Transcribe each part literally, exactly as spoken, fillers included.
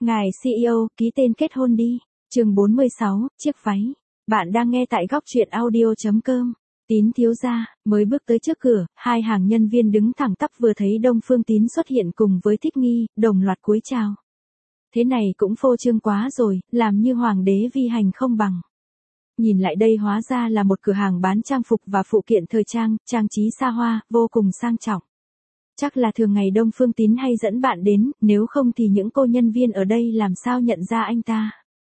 Ngài xê e ô, ký tên kết hôn đi. Chương bốn mươi sáu, chiếc váy. Bạn đang nghe tại góc truyện audio chấm com. Tín thiếu gia, mới bước tới trước cửa, hai hàng nhân viên đứng thẳng tắp vừa thấy Đông Phương Tín xuất hiện cùng với Thích Nghi, đồng loạt cúi chào. Thế này cũng phô trương quá rồi, làm như hoàng đế vi hành không bằng. Nhìn lại đây hóa ra là một cửa hàng bán trang phục và phụ kiện thời trang, trang trí xa hoa, vô cùng sang trọng. Chắc là thường ngày Đông Phương Tín hay dẫn bạn đến, nếu không thì những cô nhân viên ở đây làm sao nhận ra anh ta.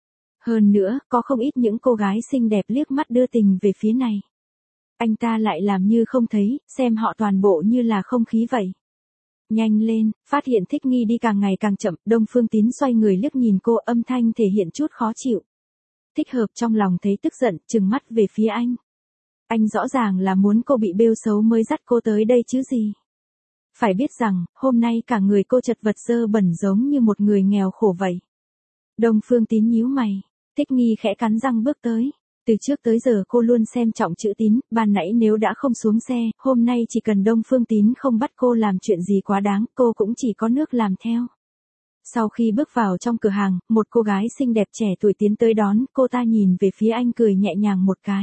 Hơn nữa, có không ít những cô gái xinh đẹp liếc mắt đưa tình về phía này. Anh ta lại làm như không thấy, xem họ toàn bộ như là không khí vậy. Nhanh lên, phát hiện Thích Nghi đi càng ngày càng chậm, Đông Phương Tín xoay người liếc nhìn cô, âm thanh thể hiện chút khó chịu. Thích Hợp trong lòng thấy tức giận, trừng mắt về phía anh. Anh rõ ràng là muốn cô bị bêu xấu mới dắt cô tới đây chứ gì. Phải biết rằng, hôm nay cả người cô chật vật dơ bẩn giống như một người nghèo khổ vậy. Đông Phương Tín nhíu mày, Thích Nghi khẽ cắn răng bước tới. Từ trước tới giờ cô luôn xem trọng chữ Tín, ban nãy nếu đã không xuống xe, hôm nay chỉ cần Đông Phương Tín không bắt cô làm chuyện gì quá đáng, cô cũng chỉ có nước làm theo. Sau khi bước vào trong cửa hàng, một cô gái xinh đẹp trẻ tuổi tiến tới đón, cô ta nhìn về phía anh cười nhẹ nhàng một cái.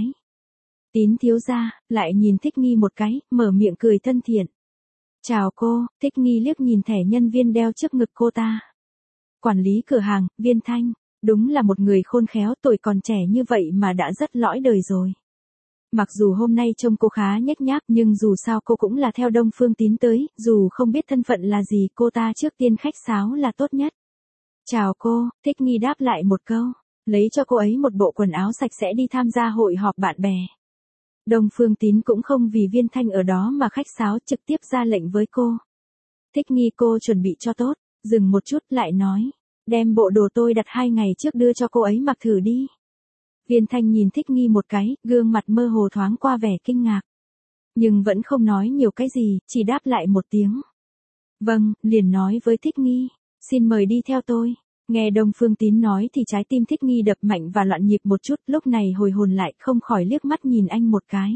Tín thiếu gia, lại nhìn Thích Nghi một cái, mở miệng cười thân thiện. Chào cô, Thích Nghi liếc nhìn thẻ nhân viên đeo trước ngực cô ta. Quản lý cửa hàng, Viên Thanh, đúng là một người khôn khéo, tuổi còn trẻ như vậy mà đã rất lõi đời rồi. Mặc dù hôm nay trông cô khá nhếch nhác nhưng dù sao cô cũng là theo Đông Phương Tín tới, dù không biết thân phận là gì cô ta trước tiên khách sáo là tốt nhất. Chào cô, Thích Nghi đáp lại một câu, lấy cho cô ấy một bộ quần áo sạch sẽ đi tham gia hội họp bạn bè. Đông Phương Tín cũng không vì Viên Thanh ở đó mà khách sáo, trực tiếp ra lệnh với cô. Thích Nghi, cô chuẩn bị cho tốt, dừng một chút lại nói, đem bộ đồ tôi đặt hai ngày trước đưa cho cô ấy mặc thử đi. Viên Thanh nhìn Thích Nghi một cái, gương mặt mơ hồ thoáng qua vẻ kinh ngạc. Nhưng vẫn không nói nhiều cái gì, chỉ đáp lại một tiếng. Vâng, liền nói với Thích Nghi, xin mời đi theo tôi. Nghe Đông Phương Tín nói thì trái tim Thích Nghi đập mạnh và loạn nhịp một chút, lúc này hồi hồn lại không khỏi liếc mắt nhìn anh một cái.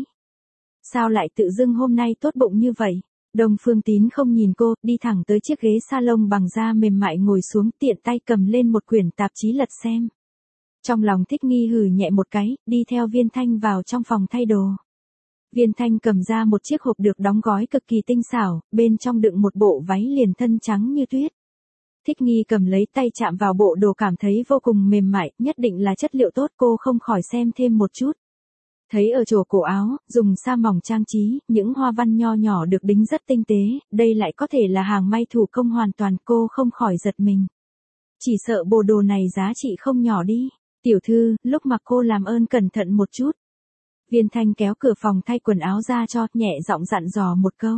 Sao lại tự dưng hôm nay tốt bụng như vậy? Đông Phương Tín không nhìn cô, đi thẳng tới chiếc ghế salon bằng da mềm mại ngồi xuống, tiện tay cầm lên một quyển tạp chí lật xem. Trong lòng Thích Nghi hừ nhẹ một cái, đi theo Viên Thanh vào trong phòng thay đồ. Viên Thanh cầm ra một chiếc hộp được đóng gói cực kỳ tinh xảo, bên trong đựng một bộ váy liền thân trắng như tuyết. Thích Nghi cầm lấy tay chạm vào bộ đồ cảm thấy vô cùng mềm mại, nhất định là chất liệu tốt, cô không khỏi xem thêm một chút. Thấy ở chỗ cổ áo, dùng sa mỏng trang trí, những hoa văn nho nhỏ được đính rất tinh tế, đây lại có thể là hàng may thủ công hoàn toàn, cô không khỏi giật mình. Chỉ sợ bộ đồ này giá trị không nhỏ đi. Tiểu thư, lúc mặc cô làm ơn cẩn thận một chút. Viên Thanh kéo cửa phòng thay quần áo ra cho, nhẹ giọng dặn dò một câu.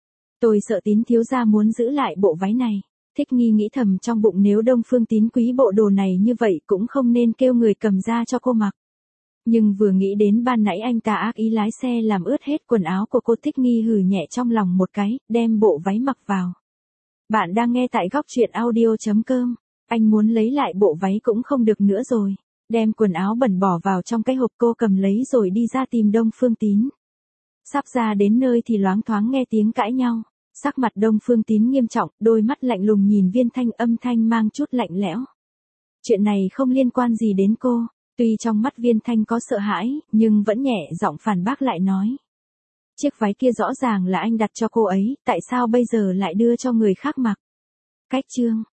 Tôi sợ Tín thiếu gia muốn giữ lại bộ váy này. Thích Nghi nghĩ thầm trong bụng, nếu Đông Phương Tín quý bộ đồ này như vậy cũng không nên kêu người cầm ra cho cô mặc. Nhưng vừa nghĩ đến ban nãy anh ta ác ý lái xe làm ướt hết quần áo của cô, Thích Nghi hừ nhẹ trong lòng một cái, đem bộ váy mặc vào. Bạn đang nghe tại góc truyện audio chấm com. Anh muốn lấy lại bộ váy cũng không được nữa rồi. Đem quần áo bẩn bỏ vào trong cái hộp, cô cầm lấy rồi đi ra tìm Đông Phương Tín. Sắp ra đến nơi thì loáng thoáng nghe tiếng cãi nhau. Sắc mặt Đông Phương Tín nghiêm trọng, đôi mắt lạnh lùng nhìn Viên Thanh, âm thanh mang chút lạnh lẽo. Chuyện này không liên quan gì đến cô. Tuy trong mắt Viên Thanh có sợ hãi, nhưng vẫn nhẹ giọng phản bác lại nói. Chiếc váy kia rõ ràng là anh đặt cho cô ấy, tại sao bây giờ lại đưa cho người khác mặc? Cách chương.